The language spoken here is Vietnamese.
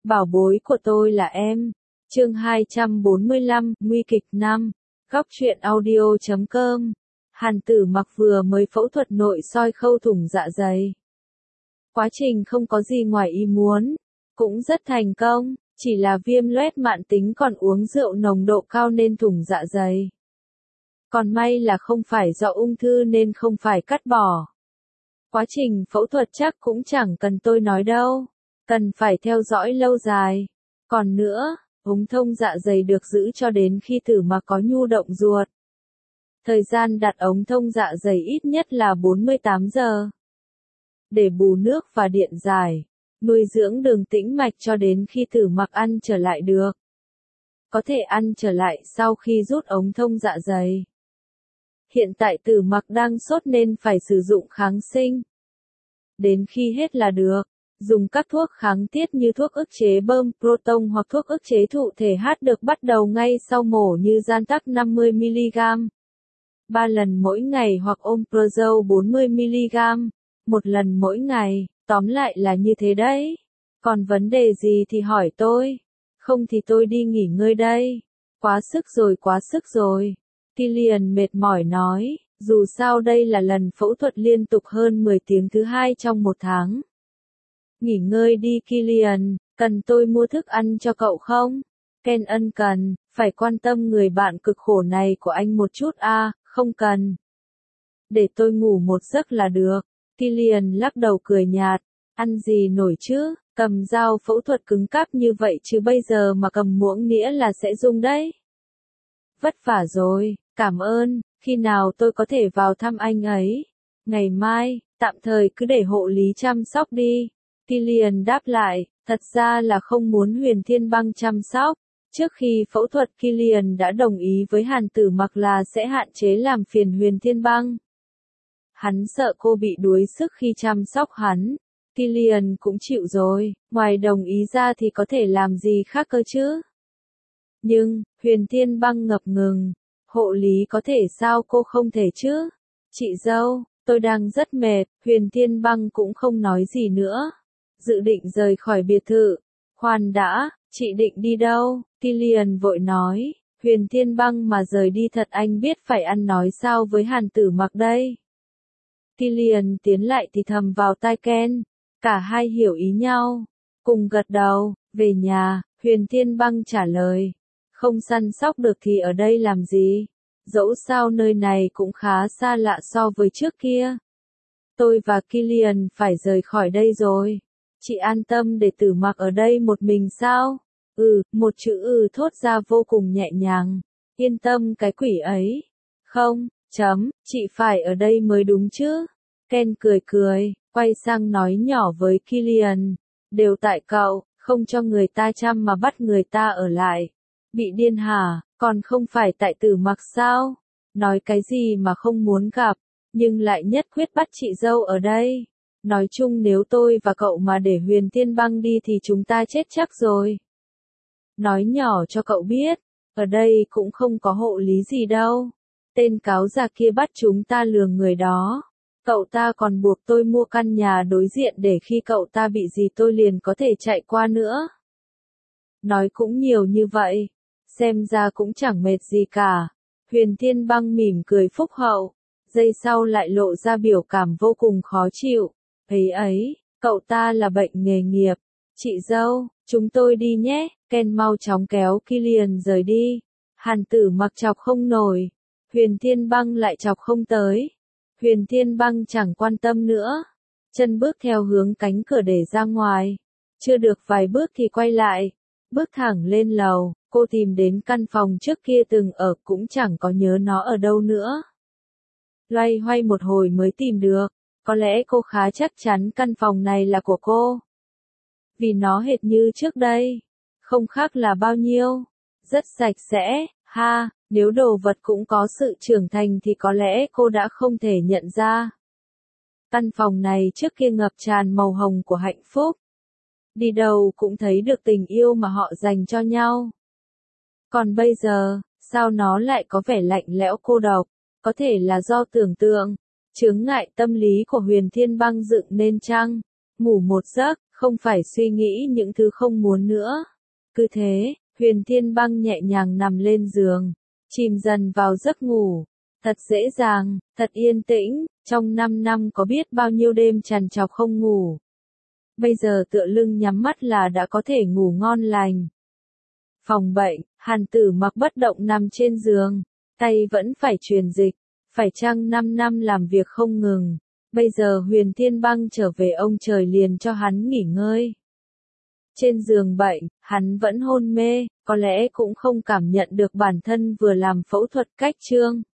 Bảo bối của tôi là em. Chương 245, nguy kịch 5. Góc truyện audio.com. Hàn Tử Mặc vừa mới phẫu thuật nội soi khâu thủng dạ dày. Quá trình không có gì ngoài ý muốn, cũng rất thành công, chỉ là viêm loét mạn tính còn uống rượu nồng độ cao nên thủng dạ dày. Còn may là không phải do ung thư nên không phải cắt bỏ. Quá trình phẫu thuật chắc cũng chẳng cần tôi nói đâu, cần phải theo dõi lâu dài. Còn nữa, ống thông dạ dày được giữ cho đến khi Tử Mặc có nhu động ruột. Thời gian đặt ống thông dạ dày ít nhất là 48 giờ. Để bù nước và điện giải, nuôi dưỡng đường tĩnh mạch cho đến khi Tử Mặc ăn trở lại được. Có thể ăn trở lại sau khi rút ống thông dạ dày. Hiện tại Tử Mặc đang sốt nên phải sử dụng kháng sinh. Đến khi hết là được, dùng các thuốc kháng tiết như thuốc ức chế bơm proton hoặc thuốc ức chế thụ thể H được bắt đầu ngay sau mổ như Zantac 50mg. 3 lần mỗi ngày hoặc Omeprazole 40mg, 1 lần mỗi ngày, tóm lại là như thế đấy. Còn vấn đề gì thì hỏi tôi, không thì tôi đi nghỉ ngơi đây. Quá sức rồi. Killian mệt mỏi nói, dù sao đây là lần phẫu thuật liên tục hơn 10 tiếng thứ 2 trong 1 tháng. Nghỉ ngơi đi Killian, cần tôi mua thức ăn cho cậu không? Ken ân cần, phải quan tâm người bạn cực khổ này của anh một chút à, không cần. Để tôi ngủ một giấc là được. Killian lắc đầu cười nhạt, ăn gì nổi chứ, cầm dao phẫu thuật cứng cáp như vậy chứ bây giờ mà cầm muỗng nĩa là sẽ rung đấy. Vất vả rồi, cảm ơn, khi nào tôi có thể vào thăm anh ấy? Ngày mai, tạm thời cứ để hộ lý chăm sóc đi. Killian đáp lại, thật ra là không muốn Huyền Thiên Băng chăm sóc. Trước khi phẫu thuật Killian đã đồng ý với Hàn Tử Mặc là sẽ hạn chế làm phiền Huyền Thiên Băng. Hắn sợ cô bị đuối sức khi chăm sóc hắn. Killian cũng chịu rồi, ngoài đồng ý ra thì có thể làm gì khác cơ chứ? Nhưng, Huyền Thiên Băng ngập ngừng, hộ lý có thể sao cô không thể chứ? Chị dâu, tôi đang rất mệt, Huyền Thiên Băng cũng không nói gì nữa. Dự định rời khỏi biệt thự. Khoan đã, chị định đi đâu? Killian vội nói, Huyền Thiên Băng mà rời đi thật anh biết phải ăn nói sao với Hàn Tử Mặc đây. Killian tiến lại thì thầm vào tai Ken, cả hai hiểu ý nhau, cùng gật đầu, về nhà, Huyền Thiên Băng trả lời, không săn sóc được thì ở đây làm gì, dẫu sao nơi này cũng khá xa lạ so với trước kia. Tôi và Killian phải rời khỏi đây rồi, chị an tâm để Tử Mặc ở đây một mình sao? Một chữ thốt ra vô cùng nhẹ nhàng, yên tâm cái quỷ ấy. Không, chị phải ở đây mới đúng chứ. Ken cười, quay sang nói nhỏ với Killian, đều tại cậu, không cho người ta chăm mà bắt người ta ở lại. Bị điên hả, còn không phải tại Tử Mặc sao? Nói cái gì mà không muốn gặp, nhưng lại nhất quyết bắt chị dâu ở đây. Nói chung nếu tôi và cậu mà để Huyền Thiên Băng đi thì chúng ta chết chắc rồi. Nói nhỏ cho cậu biết, ở đây cũng không có hộ lý gì đâu. Tên cáo già kia bắt chúng ta lừa người đó. Cậu ta còn buộc tôi mua căn nhà đối diện để khi cậu ta bị gì tôi liền có thể chạy qua nữa. Nói cũng nhiều như vậy, xem ra cũng chẳng mệt gì cả. Huyền Thiên Băng mỉm cười phúc hậu, giây sau lại lộ ra biểu cảm vô cùng khó chịu. Ấy, cậu ta là bệnh nghề nghiệp. Chị dâu, chúng tôi đi nhé. Ken mau chóng kéo Killian rời đi. Hàn Tử Mặc chọc không nổi, Huyền Thiên Băng lại chọc không tới. Huyền Thiên Băng chẳng quan tâm nữa, chân bước theo hướng cánh cửa để ra ngoài. Chưa được vài bước thì quay lại, bước thẳng lên lầu, cô tìm đến căn phòng trước kia từng ở cũng chẳng có nhớ nó ở đâu nữa. Loay hoay một hồi mới tìm được, có lẽ cô khá chắc chắn căn phòng này là của cô. Vì nó hệt như trước đây, không khác là bao nhiêu, rất sạch sẽ, ha. Nếu đồ vật cũng có sự trưởng thành thì có lẽ cô đã không thể nhận ra. Căn phòng này trước kia ngập tràn màu hồng của hạnh phúc. Đi đâu cũng thấy được tình yêu mà họ dành cho nhau. Còn bây giờ, sao nó lại có vẻ lạnh lẽo cô độc? Có thể là do tưởng tượng, chướng ngại tâm lý của Huyền Thiên Băng dựng nên chăng? Ngủ một giấc, không phải suy nghĩ những thứ không muốn nữa. Cứ thế, Huyền Thiên Băng nhẹ nhàng nằm lên giường, chìm dần vào giấc ngủ. Thật dễ dàng, thật yên tĩnh, trong 5 năm có biết bao nhiêu đêm trằn trọc không ngủ. Bây giờ tựa lưng nhắm mắt là đã có thể ngủ ngon lành. Phòng bệnh, Hàn Tử Mặc bất động nằm trên giường, tay vẫn phải truyền dịch, phải chăng 5 năm làm việc không ngừng. Bây giờ Huyền Thiên Băng trở về ông trời liền cho hắn nghỉ ngơi. Trên giường bệnh, hắn vẫn hôn mê, có lẽ cũng không cảm nhận được bản thân vừa làm phẫu thuật cách chương.